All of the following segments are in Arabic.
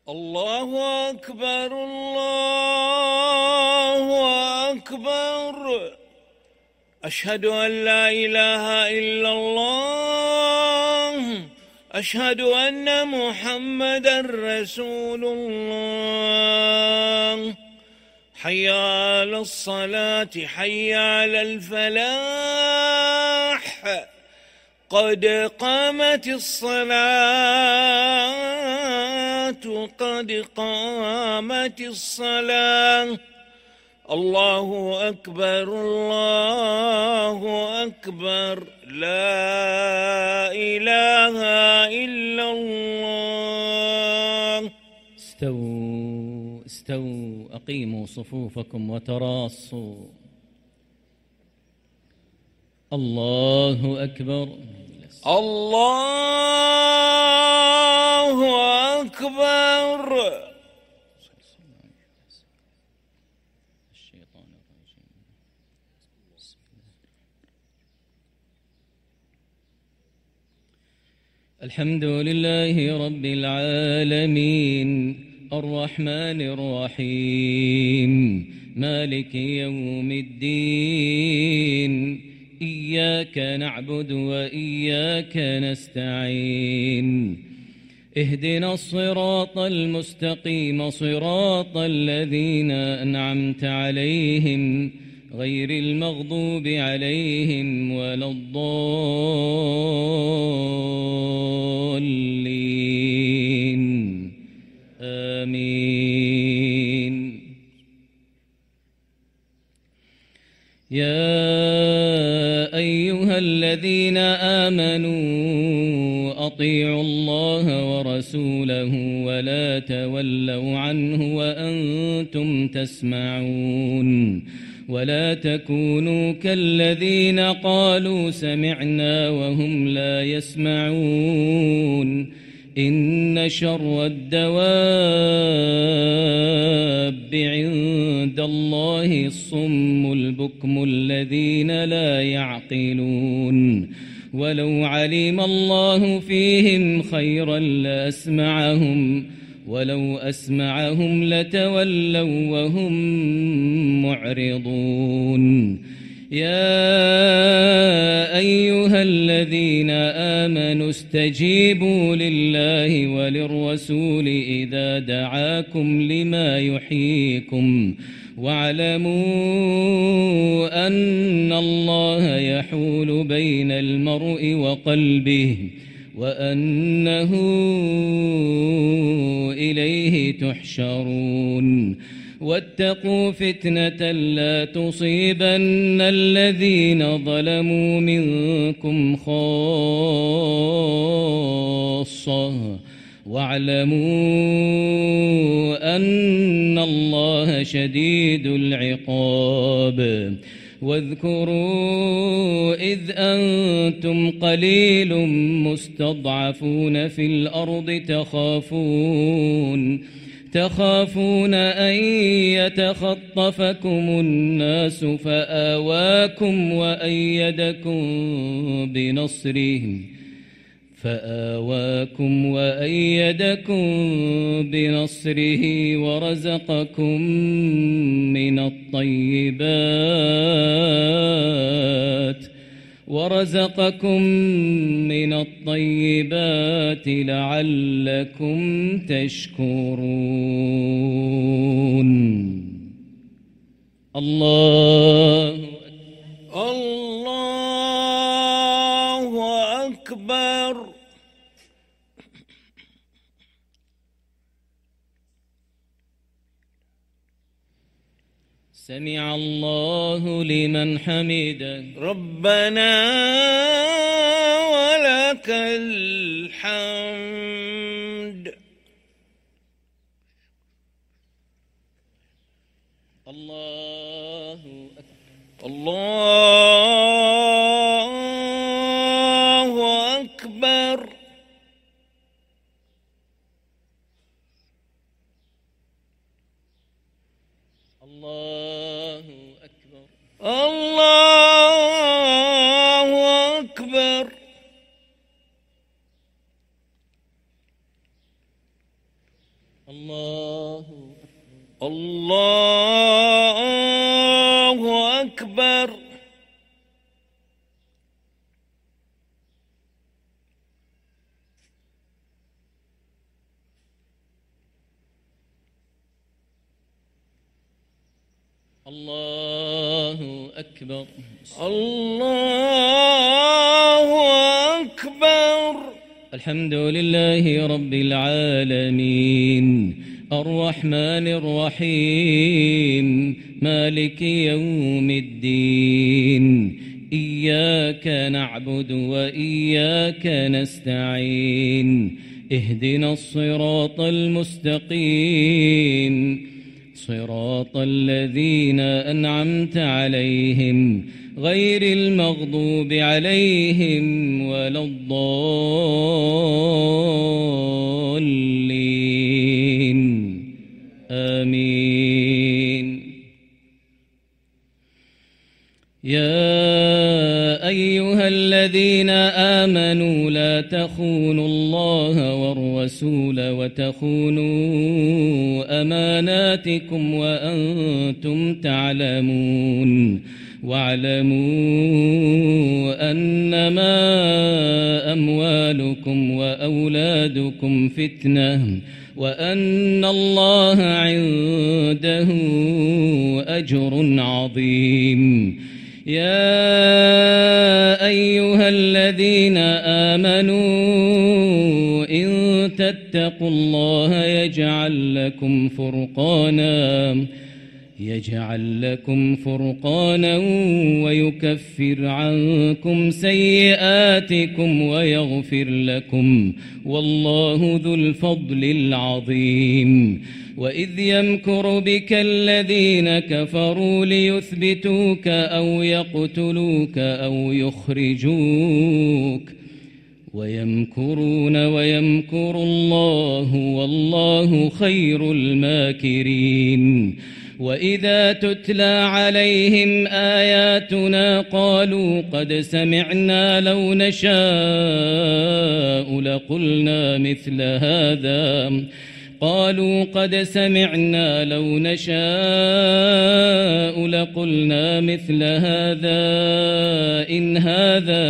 الله أكبر الله أكبر. أشهد أن لا إله إلا الله. أشهد أن محمدًا رسول الله. حي على الصلاة حي على الفلاح. قد قامت الصلاة قد قامت الصلاة. الله أكبر الله أكبر. لا إله إلا الله. استووا أقيموا صفوفكم وتراصوا. الله أكبر الله أكبر. الحمد لله رب العالمين الرحمن الرحيم مالك يوم الدين. إياك نعبد وإياك نستعين. اهدنا الصراط المستقيم صراط الذين أنعمت عليهم غير المغضوب عليهم ولا الضالين. آمين. يا أيها الذين آمنوا أطيعوا الله ورسوله ولا تولوا عنه وأنتم تسمعون. ولا تكونوا كالذين قالوا سمعنا وهم لا يسمعون. إن شر الدواب عند الله الصم البكم الذين لا يعقلون. ولو علم الله فيهم خيرا لأسمعهم ولو أسمعهم لتولوا وهم معرضون. يا أيها الذين آمنوا استجيبوا لله وللرسول إذا دعاكم لما يحييكم واعلموا أن الله يحول بين المرء وقلبه وأنه إليه تحشرون. واتقوا فتنة لا تصيبن الذين ظلموا منكم خاصة واعلموا أن الله شديد العقاب. واذكروا إذ أنتم قليل مستضعفون في الأرض تخافون أن يتخطفكم الناس فآواكم وأيدكم بنصره ورزقكم من الطيبات لعلكم تشكرون. الله أكبر. سمع الله لمن حمده. ربنا ولك الحمد. الله أكبر. الله أكبر. الله أكبر. الله أكبر. الله الله أكبر. الله أكبر. الله أكبر. الحمد لله رب العالمين الرحمن الرحيم مالك يوم الدين إياك نعبد وإياك نستعين اهدنا الصراط المستقيم صراط الذين أنعمت عليهم غير المغضوب عليهم ولا الضالين آمين. يا أيها الذين آمنوا لا تخونوا الله والرسول وتخونوا أماناتكم وأنتم تعلمون واعلموا أنما أموالكم وأولادكم فتنة وأن الله عنده أجر عظيم. يا أيها الذين آمنوا إن تتقوا الله يجعل لكم فرقانا ويكفر عنكم سيئاتكم ويغفر لكم والله ذو الفضل العظيم. وإذ يمكر بك الذين كفروا ليثبتوك أو يقتلوك أو يخرجوك ويمكرون ويمكر الله والله خير الماكرين. وإذا تتلى عليهم آياتنا قالوا قد سمعنا لو نشاء لقلنا مثل هذا إن هذا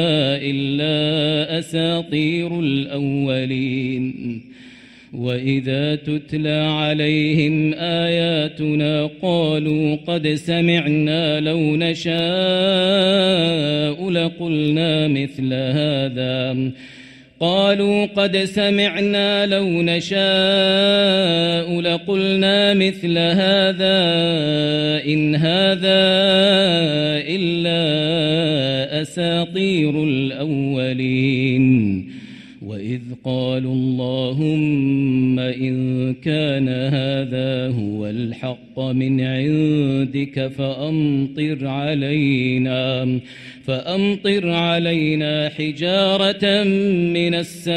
إلا أساطير الأولين. وإذا تتلى عليهم آياتنا قالوا قد سمعنا لو نشاء لقلنا مثل هذا إن هذا إلا أساطير الأولين. وإذ قالوا اللهم إن كان هذا هو الحق من عندك فأمطر علينا حجارة من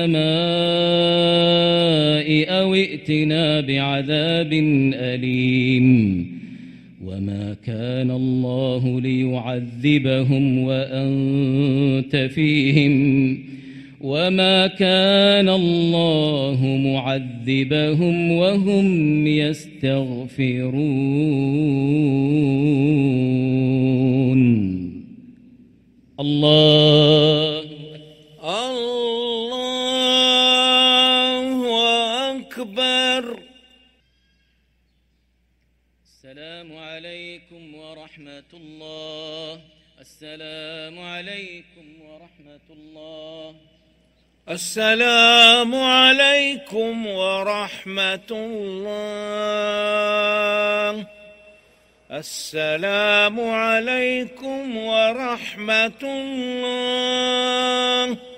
السماء أو ائتنا بعذاب أليم. وما كان الله ليعذبهم وأنت فيهم وما كان الله معذبهم وهم يستغفرون. الله أكبر. السلام عليكم ورحمة الله. السلام عليكم ورحمة الله. السلام عليكم ورحمة الله. السلام عليكم ورحمة الله.